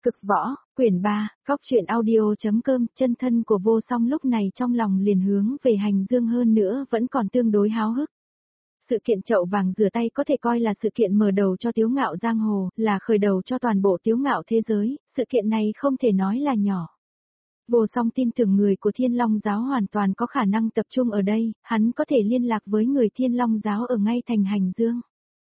Cực võ, quyển 3, góc truyện audio.com. Chân thân của Vô Song lúc này trong lòng liền hướng về Hành Dương, hơn nữa vẫn còn tương đối háo hức. Sự kiện chậu vàng rửa tay có thể coi là sự kiện mở đầu cho Tiếu Ngạo giang hồ, là khởi đầu cho toàn bộ Tiếu Ngạo thế giới, sự kiện này không thể nói là nhỏ. Vô Song tin tưởng người của Thiên Long giáo hoàn toàn có khả năng tập trung ở đây, hắn có thể liên lạc với người Thiên Long giáo ở ngay thành Hành Dương.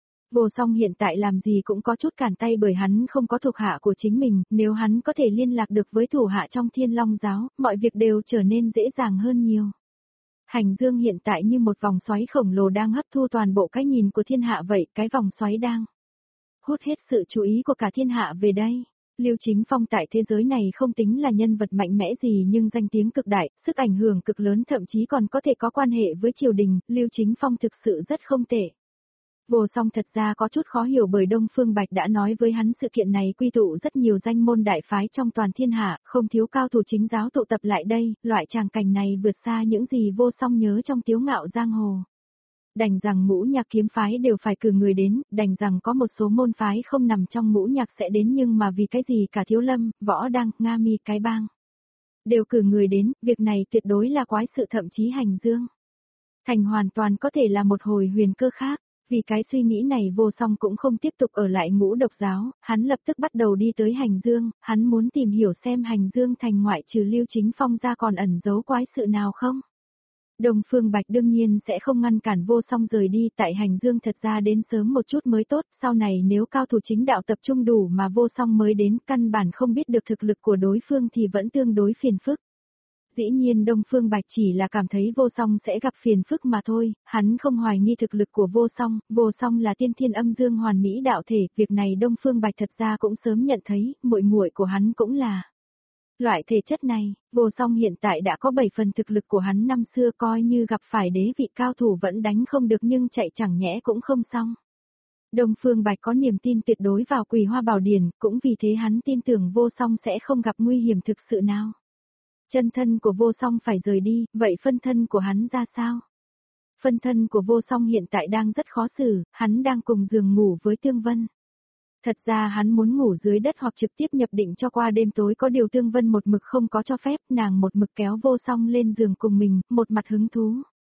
Vô Song hiện tại làm gì cũng có chút cản tay bởi hắn không có thuộc hạ của chính mình, nếu hắn có thể liên lạc được với thủ hạ trong Thiên Long giáo, mọi việc đều trở nên dễ dàng hơn nhiều. Hành Dương hiện tại như một vòng xoáy khổng lồ đang hấp thu toàn bộ cái nhìn của thiên hạ vậy, cái vòng xoáy đang hút hết sự chú ý của cả thiên hạ về đây. Lưu Chính Phong tại thế giới này không tính là nhân vật mạnh mẽ gì nhưng danh tiếng cực đại, sức ảnh hưởng cực lớn, thậm chí còn có thể có quan hệ với triều đình, Lưu Chính Phong thực sự rất không tệ. Vô Song thật ra có chút khó hiểu bởi Đông Phương Bạch đã nói với hắn sự kiện này quy tụ rất nhiều danh môn đại phái trong toàn thiên hạ, không thiếu cao thủ chính giáo tụ tập lại đây, loại tràng cảnh này vượt xa những gì Vô Song nhớ trong Tiếu Ngạo giang hồ. Đành rằng Ngũ Nhạc kiếm phái đều phải cử người đến, đành rằng có một số môn phái không nằm trong Ngũ Nhạc sẽ đến, nhưng mà vì cái gì cả Thiếu Lâm, Võ Đăng, Nga Mi, cái bang đều cử người đến, việc này tuyệt đối là quái sự, thậm chí Hành Dương thành hoàn toàn có thể là một hồi huyền cơ khác. Vì cái suy nghĩ này Vô Song cũng không tiếp tục ở lại Ngũ Độc giáo, hắn lập tức bắt đầu đi tới Hành Dương, hắn muốn tìm hiểu xem Hành Dương thành ngoại trừ Lưu Chính Phong ra còn ẩn giấu quái sự nào không. Đông Phương Bạch đương nhiên sẽ không ngăn cản Vô Song rời đi, tại Hành Dương thật ra đến sớm một chút mới tốt, sau này nếu cao thủ chính đạo tập trung đủ mà Vô Song mới đến, căn bản không biết được thực lực của đối phương thì vẫn tương đối phiền phức. Dĩ nhiên Đông Phương Bạch chỉ là cảm thấy Vô Song sẽ gặp phiền phức mà thôi, hắn không hoài nghi thực lực của Vô Song là tiên thiên âm dương hoàn mỹ đạo thể, việc này Đông Phương Bạch thật ra cũng sớm nhận thấy, muội muội của hắn cũng là loại thể chất này. Vô Song hiện tại đã có 7 phần thực lực của hắn năm xưa, coi như gặp phải đế vị cao thủ vẫn đánh không được nhưng chạy chẳng nhẽ cũng không xong. Đông Phương Bạch có niềm tin tuyệt đối vào Quỳ Hoa Bảo Điển, cũng vì thế hắn tin tưởng Vô Song sẽ không gặp nguy hiểm thực sự nào. Chân thân của Vô Song phải rời đi, vậy phân thân của hắn ra sao? Phân thân của Vô Song hiện tại đang rất khó xử, hắn đang cùng giường ngủ với Tương Vân. Thật ra hắn muốn ngủ dưới đất hoặc trực tiếp nhập định cho qua đêm tối, có điều Tương Vân một mực không có cho phép, nàng một mực kéo Vô Song lên giường cùng mình, một mặt hứng thú.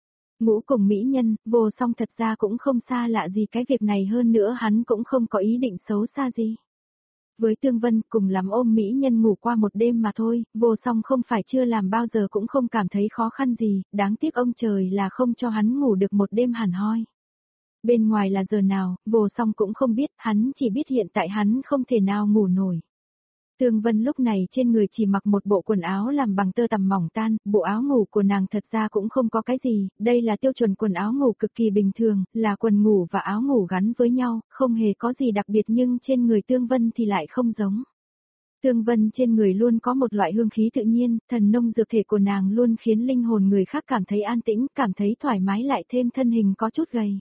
Ngủ cùng mỹ nhân, Vô Song thật ra cũng không xa lạ gì cái việc này, hơn nữa hắn cũng không có ý định xấu xa gì. Với Tương Vân cùng lắm ôm mỹ nhân ngủ qua một đêm mà thôi, Vô Song không phải chưa làm bao giờ cũng không cảm thấy khó khăn gì, đáng tiếc ông trời là không cho hắn ngủ được một đêm hẳn hoi. Bên ngoài là giờ nào, Vô Song cũng không biết, hắn chỉ biết hiện tại hắn không thể nào ngủ nổi. Tương Vân lúc này trên người chỉ mặc một bộ quần áo làm bằng tơ tằm mỏng tan, bộ áo ngủ của nàng thật ra cũng không có cái gì, đây là tiêu chuẩn quần áo ngủ cực kỳ bình thường, là quần ngủ và áo ngủ gắn với nhau, không hề có gì đặc biệt, nhưng trên người Tương Vân thì lại không giống. Tương Vân trên người luôn có một loại hương khí tự nhiên, thần nông dược thể của nàng luôn khiến linh hồn người khác cảm thấy an tĩnh, cảm thấy thoải mái, lại thêm thân hình có chút gầy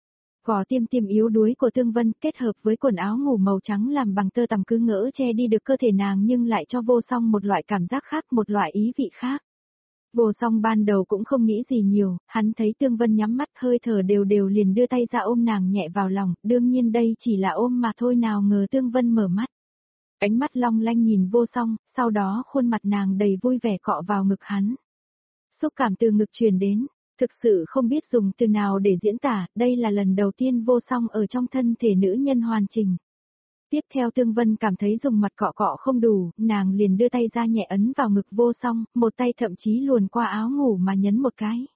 gò tiêm tiêm yếu đuối của Tương Vân kết hợp với quần áo ngủ màu trắng làm bằng tơ tằm cứ ngỡ che đi được cơ thể nàng, nhưng lại cho Vô Song một loại cảm giác khác, một loại ý vị khác. Vô Song ban đầu cũng không nghĩ gì nhiều, hắn thấy Tương Vân nhắm mắt hơi thở đều đều liền đưa tay ra ôm nàng nhẹ vào lòng, đương nhiên đây chỉ là ôm mà thôi, nào ngờ Tương Vân mở mắt. Ánh mắt long lanh nhìn Vô Song, sau đó khuôn mặt nàng đầy vui vẻ cọ vào ngực hắn. Xúc cảm từ ngực truyền đến. Thực sự không biết dùng từ nào để diễn tả, đây là lần đầu tiên Vô Song ở trong thân thể nữ nhân hoàn chỉnh. Tiếp theo Tương Vân cảm thấy dùng mặt cọ cọ không đủ, nàng liền đưa tay ra nhẹ ấn vào ngực Vô Song, một tay thậm chí luồn qua áo ngủ mà nhấn một cái.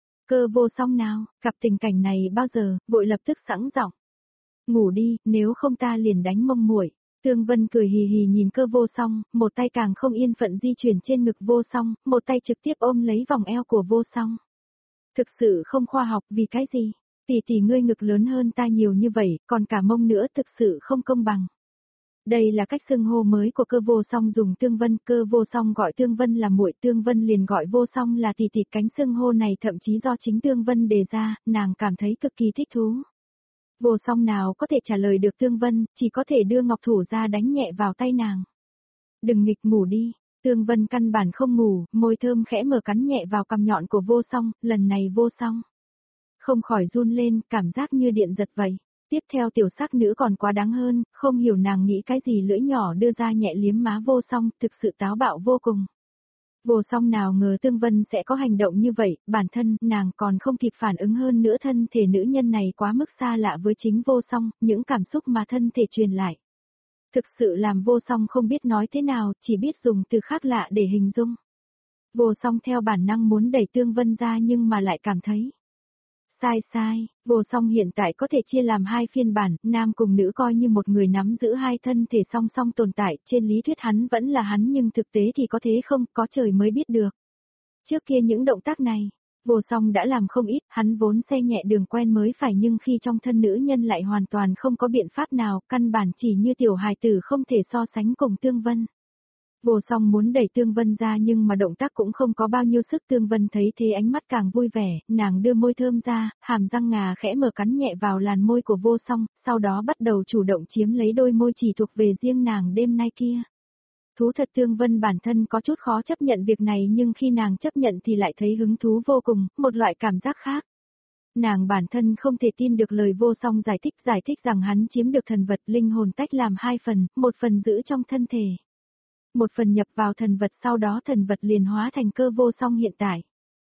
Cơ Vô Song nào, gặp tình cảnh này bao giờ, vội lập tức sẵn giọng. Ngủ đi, nếu không ta liền đánh mông muội. Tương Vân cười hì hì nhìn Cơ Vô Song, một tay càng không yên phận di chuyển trên ngực Vô Song, một tay trực tiếp ôm lấy vòng eo của Vô Song. Thực sự không khoa học, vì cái gì? Tỷ ngươi ngực lớn hơn ta nhiều như vậy, còn cả mông nữa, thực sự không công bằng. Đây là cách xưng hô mới của Cơ Vô Song dùng Tương Vân, Cơ Vô Song gọi Tương Vân là muội, Tương Vân liền gọi Vô Song là tỷ. Cánh xưng hô này thậm chí do chính Tương Vân đề ra, nàng cảm thấy cực kỳ thích thú. Vô Song nào có thể trả lời được Tương Vân, chỉ có thể đưa ngọc thủ ra đánh nhẹ vào tay nàng. Đừng nghịch, ngủ đi. Tương Vân căn bản không ngủ, môi thơm khẽ mở cắn nhẹ vào cằm nhọn của Vô Song, lần này Vô Song không khỏi run lên, cảm giác như điện giật vậy. Tiếp theo tiểu sắc nữ còn quá đáng hơn, không hiểu nàng nghĩ cái gì lưỡi nhỏ đưa ra nhẹ liếm má Vô Song, thực sự táo bạo vô cùng. Vô Song nào ngờ Tương Vân sẽ có hành động như vậy, bản thân nàng còn không kịp phản ứng hơn nữa, thân thể nữ nhân này quá mức xa lạ với chính Vô Song, những cảm xúc mà thân thể truyền lại. Thực sự làm Vô Song không biết nói thế nào, chỉ biết dùng từ khác lạ để hình dung. Vô Song theo bản năng muốn đẩy Tương Vân ra nhưng mà lại cảm thấy sai. Vô Song hiện tại có thể chia làm hai phiên bản, nam cùng nữ coi như một người nắm giữ hai thân thể song song tồn tại, trên lý thuyết hắn vẫn là hắn nhưng thực tế thì có thế không, có trời mới biết được. Trước kia những động tác này, Vô Song đã làm không ít, hắn vốn xe nhẹ đường quen mới phải, nhưng khi trong thân nữ nhân lại hoàn toàn không có biện pháp nào, căn bản chỉ như tiểu hài tử không thể so sánh cùng Tương Vân. Vô Song muốn đẩy Tương Vân ra nhưng mà động tác cũng không có bao nhiêu sức. Tương Vân thấy thế ánh mắt càng vui vẻ, nàng đưa môi thơm ra, hàm răng ngà khẽ mở cắn nhẹ vào làn môi của Vô Song, sau đó bắt đầu chủ động chiếm lấy đôi môi chỉ thuộc về riêng nàng đêm nay kia. Thú thật, Tương Vân bản thân có chút khó chấp nhận việc này nhưng khi nàng chấp nhận thì lại thấy hứng thú vô cùng, một loại cảm giác khác. Nàng bản thân không thể tin được lời Vô Song giải thích rằng hắn chiếm được thần vật linh hồn tách làm hai phần, một phần giữ trong thân thể. Một phần nhập vào thần vật, sau đó thần vật liền hóa thành cơ Vô Song hiện tại.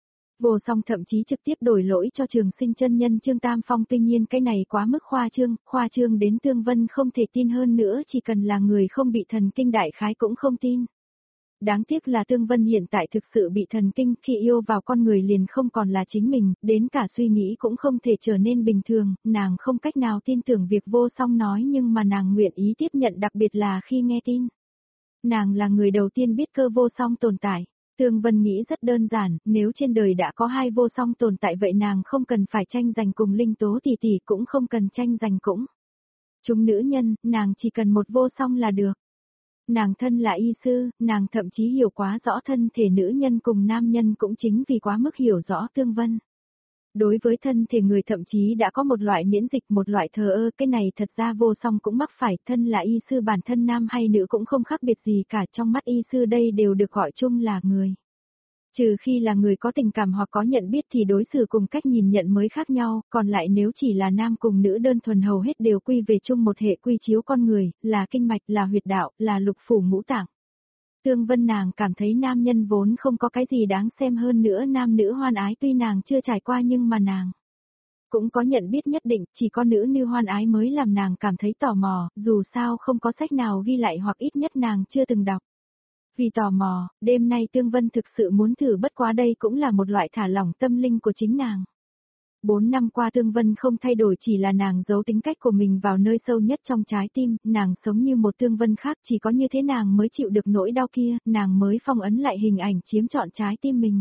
Vô Song thậm chí trực tiếp đổi lỗi cho Trường Sinh chân nhân Trương Tam Phong, tuy nhiên cái này quá mức khoa trương đến Tương Vân không thể tin hơn nữa, chỉ cần là người không bị thần kinh đại khái cũng không tin. Đáng tiếc là Tương Vân hiện tại thực sự bị thần kinh, khi yêu vào con người liền không còn là chính mình, đến cả suy nghĩ cũng không thể trở nên bình thường, nàng không cách nào tin tưởng việc Vô Song nói nhưng mà nàng nguyện ý tiếp nhận, đặc biệt là khi nghe tin. Nàng là người đầu tiên biết cơ Vô Song tồn tại. Tương Vân nghĩ rất đơn giản, nếu trên đời đã có hai Vô Song tồn tại vậy nàng không cần phải tranh giành cùng Linh Tố tỷ tỷ, cũng không cần tranh giành cũng. Chúng nữ nhân, nàng chỉ cần một Vô Song là được. Nàng thân là y sư, nàng thậm chí hiểu quá rõ thân thể nữ nhân cùng nam nhân, cũng chính vì quá mức hiểu rõ Tương Vân. Đối với thân thể người thậm chí đã có một loại miễn dịch, một loại thờ ơ, cái này thật ra Vô Song cũng mắc phải, thân là y sư bản thân nam hay nữ cũng không khác biệt gì cả, trong mắt y sư đây đều được gọi chung là người. Trừ khi là người có tình cảm hoặc có nhận biết thì đối xử cùng cách nhìn nhận mới khác nhau, còn lại nếu chỉ là nam cùng nữ đơn thuần hầu hết đều quy về chung một hệ quy chiếu con người, là kinh mạch, là huyệt đạo, là lục phủ ngũ tạng. Tương Vân nàng cảm thấy nam nhân vốn không có cái gì đáng xem, hơn nữa nam nữ hoan ái tuy nàng chưa trải qua nhưng mà nàng cũng có nhận biết nhất định, chỉ có nữ như hoan ái mới làm nàng cảm thấy tò mò, dù sao không có sách nào ghi lại hoặc ít nhất nàng chưa từng đọc. Vì tò mò, đêm nay Tương Vân thực sự muốn thử, bất quá đây cũng là một loại thả lỏng tâm linh của chính nàng. 4 năm qua Tương Vân không thay đổi, chỉ là nàng giấu tính cách của mình vào nơi sâu nhất trong trái tim, nàng sống như một Tương Vân khác, chỉ có như thế nàng mới chịu được nỗi đau kia, nàng mới phong ấn lại hình ảnh chiếm trọn trái tim mình.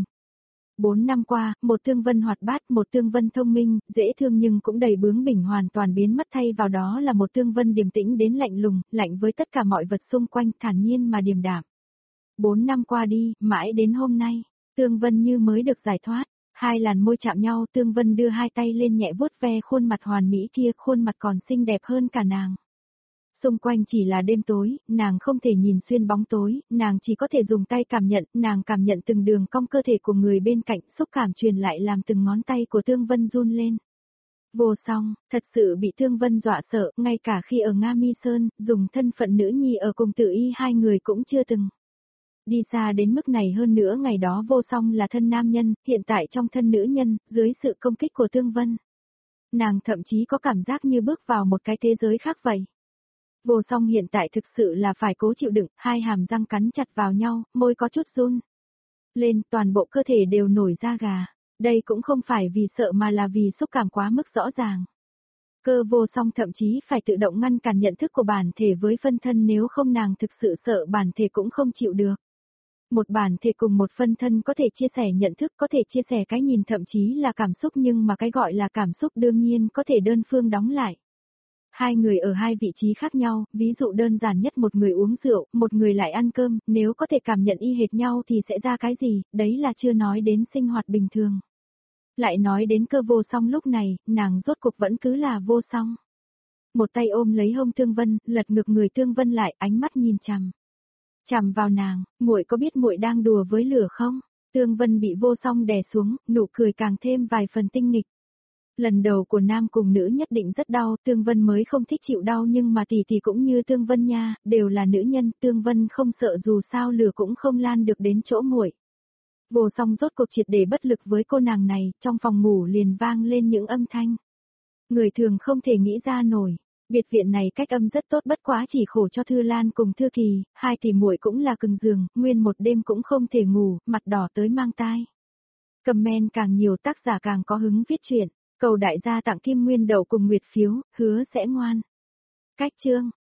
4 năm qua, một Tương Vân hoạt bát, một Tương Vân thông minh, dễ thương nhưng cũng đầy bướng bỉnh hoàn toàn biến mất, thay vào đó là một Tương Vân điềm tĩnh đến lạnh lùng, lạnh với tất cả mọi vật xung quanh, thản nhiên mà điềm đạm. 4 năm qua đi, mãi đến hôm nay, Tương Vân như mới được giải thoát. Hai làn môi chạm nhau, Tương Vân đưa hai tay lên nhẹ vuốt ve khuôn mặt hoàn mỹ kia, khuôn mặt còn xinh đẹp hơn cả nàng. Xung quanh chỉ là đêm tối, nàng không thể nhìn xuyên bóng tối, nàng chỉ có thể dùng tay cảm nhận, nàng cảm nhận từng đường cong cơ thể của người bên cạnh, xúc cảm truyền lại làm từng ngón tay của Tương Vân run lên. Vô Song, thật sự bị Tương Vân dọa sợ, ngay cả khi ở Nga Mi Sơn, dùng thân phận nữ nhi ở cùng Tử Y hai người cũng chưa từng đi xa đến mức này, hơn nữa ngày đó Vô Song là thân nam nhân, hiện tại trong thân nữ nhân, dưới sự công kích của Tương Vân. Nàng thậm chí có cảm giác như bước vào một cái thế giới khác vậy. Vô Song hiện tại thực sự là phải cố chịu đựng, hai hàm răng cắn chặt vào nhau, môi có chút run lên, toàn bộ cơ thể đều nổi da gà. Đây cũng không phải vì sợ mà là vì xúc cảm quá mức rõ ràng. Cơ Vô Song thậm chí phải tự động ngăn cản nhận thức của bản thể với phân thân, nếu không nàng thực sự sợ bản thể cũng không chịu được. Một bản thể cùng một phân thân có thể chia sẻ nhận thức, có thể chia sẻ cái nhìn, thậm chí là cảm xúc, nhưng mà cái gọi là cảm xúc đương nhiên có thể đơn phương đóng lại. Hai người ở hai vị trí khác nhau, ví dụ đơn giản nhất, một người uống rượu, một người lại ăn cơm, nếu có thể cảm nhận y hệt nhau thì sẽ ra cái gì, đấy là chưa nói đến sinh hoạt bình thường. Lại nói đến Cơ Vô Song lúc này, nàng rốt cuộc vẫn cứ là Vô Song. Một tay ôm lấy hông Tương Vân, lật ngược người Tương Vân lại, ánh mắt nhìn chằm vào nàng, muội có biết muội đang đùa với lửa không? Tương Vân bị Vô Song đè xuống, nụ cười càng thêm vài phần tinh nghịch. Lần đầu của nam cùng nữ nhất định rất đau, Tương Vân mới không thích chịu đau nhưng mà tỷ cũng như Tương Vân nha, đều là nữ nhân, Tương Vân không sợ dù sao lửa cũng không lan được đến chỗ muội. Vô Song rốt cuộc triệt để bất lực với cô nàng này, trong phòng ngủ liền vang lên những âm thanh. Người thường không thể nghĩ ra nổi. Biệt viện này cách âm rất tốt bất quá chỉ khổ cho Thư Lan cùng Thư Kỳ, hai tỷ muội cũng là cứng giường, nguyên một đêm cũng không thể ngủ, mặt đỏ tới mang tai. Comment càng nhiều tác giả càng có hứng viết truyện, cầu đại gia tặng Kim Nguyên Đậu cùng Nguyệt phiếu, hứa sẽ ngoan. Cách chương